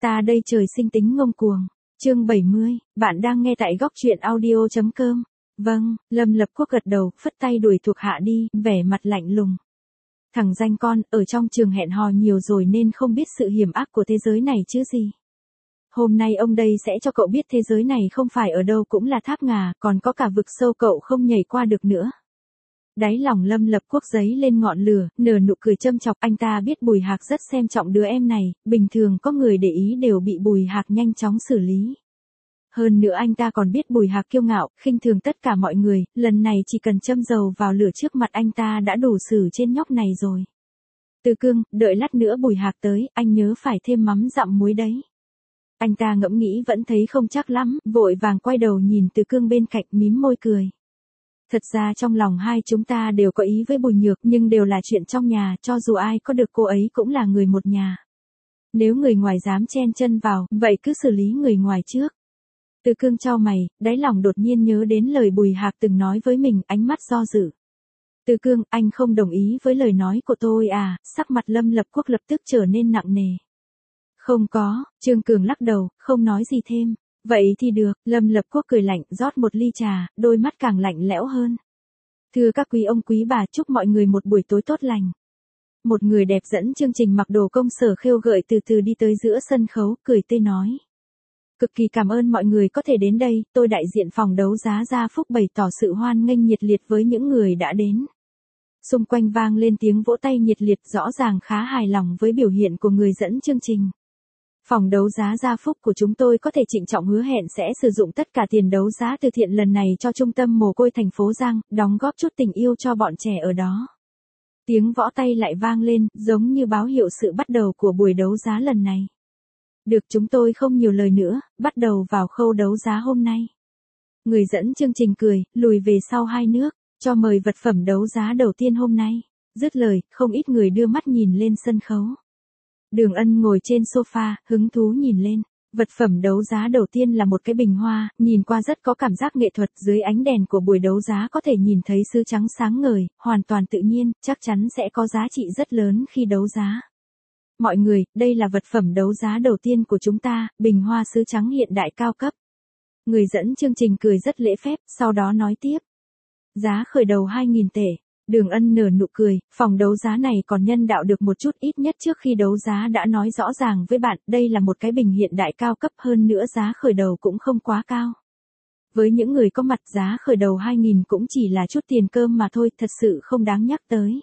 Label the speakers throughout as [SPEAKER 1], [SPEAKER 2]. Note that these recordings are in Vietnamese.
[SPEAKER 1] Ta đây trời sinh tính ngông cuồng. Chương 70, bạn đang nghe tại góc truyện audio.com. Vâng, Lâm Lập Quốc gật đầu, phất tay đuổi thuộc hạ đi, vẻ mặt lạnh lùng. Thằng danh con, ở trong trường hẹn hò nhiều rồi nên không biết sự hiểm ác của thế giới này chứ gì. Hôm nay ông đây sẽ cho cậu biết thế giới này không phải ở đâu cũng là tháp ngà, còn có cả vực sâu cậu không nhảy qua được nữa. Đáy lòng Lâm Lập Quốc giấy lên ngọn lửa, nở nụ cười châm chọc. Anh ta biết Bùi Hạc rất xem trọng đứa em này, bình thường có người để ý đều bị Bùi Hạc nhanh chóng xử lý. Hơn nữa anh ta còn biết Bùi Hạc kiêu ngạo, khinh thường tất cả mọi người, lần này chỉ cần châm dầu vào lửa trước mặt anh ta đã đủ xử trên nhóc này rồi. Từ Cương, đợi lát nữa Bùi Hạc tới, anh nhớ phải thêm mắm dặm muối đấy. Anh ta ngẫm nghĩ vẫn thấy không chắc lắm, vội vàng quay đầu nhìn Từ Cương bên cạnh mím môi cười. Thật ra trong lòng hai chúng ta đều có ý với Bùi Nhược nhưng đều là chuyện trong nhà, cho dù ai có được cô ấy cũng là người một nhà. Nếu người ngoài dám chen chân vào, vậy cứ xử lý người ngoài trước. Từ Cương chau mày, đáy lòng đột nhiên nhớ đến lời Bùi Hạc từng nói với mình, ánh mắt do dự. Từ Cương, anh không đồng ý với lời nói của tôi à? Sắc mặt Lâm Lập Quốc lập tức trở nên nặng nề. Không có, Trương Cường lắc đầu, không nói gì thêm. Vậy thì được, Lâm Lập Quốc cười lạnh, rót một ly trà, đôi mắt càng lạnh lẽo hơn. Thưa các quý ông quý bà, chúc mọi người một buổi tối tốt lành. Một người đẹp dẫn chương trình mặc đồ công sở khêu gợi từ từ đi tới giữa sân khấu, cười tươi nói. Cực kỳ cảm ơn mọi người có thể đến đây, tôi đại diện phòng đấu giá Gia Phúc bày tỏ sự hoan nghênh nhiệt liệt với những người đã đến. Xung quanh vang lên tiếng vỗ tay nhiệt liệt, rõ ràng khá hài lòng với biểu hiện của người dẫn chương trình. Phòng đấu giá Gia Phúc của chúng tôi có thể trịnh trọng hứa hẹn sẽ sử dụng tất cả tiền đấu giá từ thiện lần này cho trung tâm mồ côi thành phố Giang, đóng góp chút tình yêu cho bọn trẻ ở đó. Tiếng võ tay lại vang lên, giống như báo hiệu sự bắt đầu của buổi đấu giá lần này. Được, chúng tôi không nhiều lời nữa, bắt đầu vào khâu đấu giá hôm nay. Người dẫn chương trình cười, lùi về sau hai nước, cho mời vật phẩm đấu giá đầu tiên hôm nay. Dứt lời, không ít người đưa mắt nhìn lên sân khấu. Đường Ân ngồi trên sofa, hứng thú nhìn lên. Vật phẩm đấu giá đầu tiên là một cái bình hoa, nhìn qua rất có cảm giác nghệ thuật, dưới ánh đèn của buổi đấu giá có thể nhìn thấy sứ trắng sáng ngời, hoàn toàn tự nhiên, chắc chắn sẽ có giá trị rất lớn khi đấu giá. Mọi người, đây là vật phẩm đấu giá đầu tiên của chúng ta, bình hoa sứ trắng hiện đại cao cấp. Người dẫn chương trình cười rất lễ phép, sau đó nói tiếp. Giá khởi đầu 2.000 tệ. Đường Ân nở nụ cười, phòng đấu giá này còn nhân đạo được một chút, ít nhất trước khi đấu giá đã nói rõ ràng với bạn, đây là một cái bình hiện đại cao cấp, hơn nữa giá khởi đầu cũng không quá cao. Với những người có mặt, giá khởi đầu 2.000 cũng chỉ là chút tiền cơm mà thôi, thật sự không đáng nhắc tới.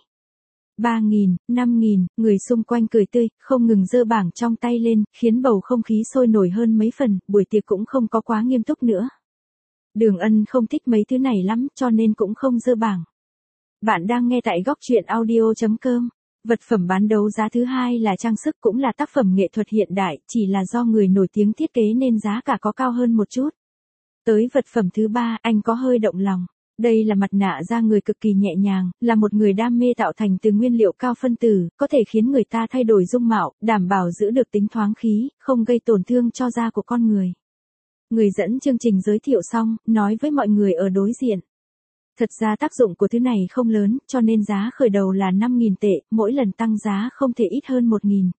[SPEAKER 1] 3.000, 5.000, người xung quanh cười tươi, không ngừng giơ bảng trong tay lên, khiến bầu không khí sôi nổi hơn mấy phần, buổi tiệc cũng không có quá nghiêm túc nữa. Đường Ân không thích mấy thứ này lắm, cho nên cũng không giơ bảng. Bạn đang nghe tại góc truyện audio.com. Vật phẩm bán đấu giá thứ hai là trang sức, cũng là tác phẩm nghệ thuật hiện đại, chỉ là do người nổi tiếng thiết kế nên giá cả có cao hơn một chút. Tới vật phẩm thứ ba, anh có hơi động lòng. Đây là mặt nạ da người cực kỳ nhẹ nhàng, là một người đam mê tạo thành từ nguyên liệu cao phân tử, có thể khiến người ta thay đổi dung mạo, đảm bảo giữ được tính thoáng khí, không gây tổn thương cho da của con người. Người dẫn chương trình giới thiệu xong, nói với mọi người ở đối diện. Thật ra tác dụng của thứ này không lớn, cho nên giá khởi đầu là 5.000 tệ, mỗi lần tăng giá không thể ít hơn 1.000.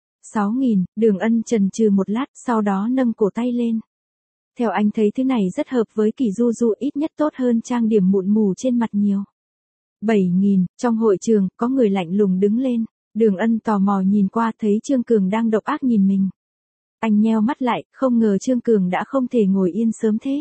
[SPEAKER 1] 6.000, Đường Ân chần chừ một lát, sau đó nâng cổ tay lên. Theo anh thấy thứ này rất hợp với Kỳ Du Du, ít nhất tốt hơn trang điểm mụn mù trên mặt nhiều. 7.000, trong hội trường, có người lạnh lùng đứng lên. Đường Ân tò mò nhìn qua, thấy Trương Cường đang độc ác nhìn mình. Anh nheo mắt lại, không ngờ Trương Cường đã không thể ngồi yên sớm thế.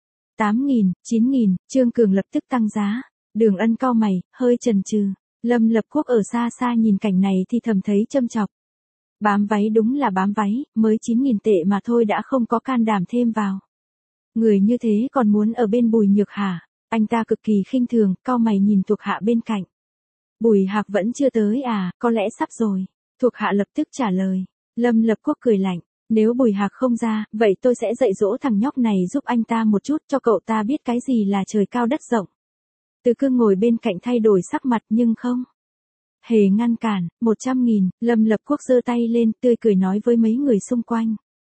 [SPEAKER 1] 8.000, 9.000, Trương Cường lập tức tăng giá. Đường Ân cau mày, hơi chần chừ. Lâm Lập Quốc ở xa xa nhìn cảnh này thì thầm thấy châm chọc. Bám váy đúng là bám váy, mới 9.000 tệ mà thôi đã không có can đảm thêm vào. Người như thế còn muốn ở bên Bùi Nhược hả? Anh ta cực kỳ khinh thường, cau mày nhìn thuộc hạ bên cạnh. Bùi Hạc vẫn chưa tới à, có lẽ sắp rồi. Thuộc hạ lập tức trả lời. Lâm Lập Quốc cười lạnh. Nếu Bùi Hạc không ra, vậy tôi sẽ dạy dỗ thằng nhóc này giúp anh ta một chút, cho cậu ta biết cái gì là trời cao đất rộng. Từ Cương ngồi bên cạnh thay đổi sắc mặt nhưng không hề ngăn cản. 100.000, Lâm Lập Quốc giơ tay lên, tươi cười nói với mấy người xung quanh.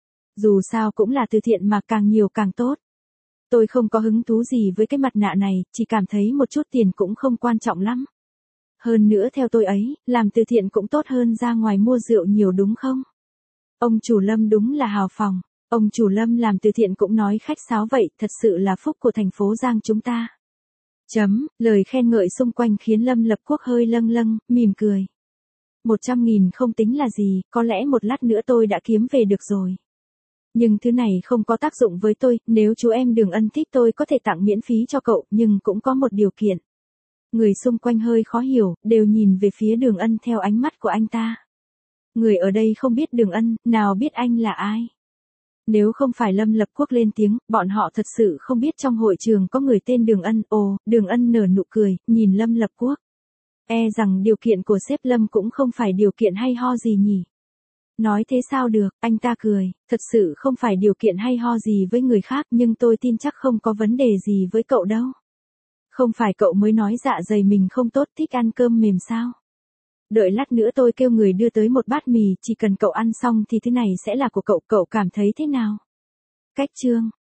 [SPEAKER 1] Dù sao cũng là từ thiện mà, càng nhiều càng tốt. Tôi không có hứng thú gì với cái mặt nạ này, chỉ cảm thấy một chút tiền cũng không quan trọng lắm. Hơn nữa theo tôi ấy, làm từ thiện cũng tốt hơn ra ngoài mua rượu nhiều đúng không? Ông chủ Lâm đúng là hào phóng. Ông chủ Lâm làm từ thiện cũng nói khách sáo vậy, thật sự là phúc của thành phố Giang chúng ta. Lời khen ngợi xung quanh khiến Lâm Lập Quốc hơi lâng lâng, mỉm cười. 100.000 không tính là gì, có lẽ một lát nữa tôi đã kiếm về được rồi. Nhưng thứ này không có tác dụng với tôi, nếu chú em Đường Ân thích tôi có thể tặng miễn phí cho cậu, nhưng cũng có một điều kiện. Người xung quanh hơi khó hiểu, đều nhìn về phía Đường Ân theo ánh mắt của anh ta. Người ở đây không biết Đường Ân, nào biết anh là ai. Nếu không phải Lâm Lập Quốc lên tiếng, bọn họ thật sự không biết trong hội trường có người tên Đường Ân. Ồ, Đường Ân nở nụ cười, nhìn Lâm Lập Quốc. E rằng điều kiện của sếp Lâm cũng không phải điều kiện hay ho gì nhỉ. Nói thế sao được, anh ta cười, thật sự không phải điều kiện hay ho gì với người khác, nhưng tôi tin chắc không có vấn đề gì với cậu đâu. Không phải cậu mới nói dạ dày mình không tốt, thích ăn cơm mềm sao? Đợi lát nữa tôi kêu người đưa tới một bát mì, chỉ cần cậu ăn xong thì thứ này sẽ là của cậu, cậu cảm thấy thế nào? Cách chương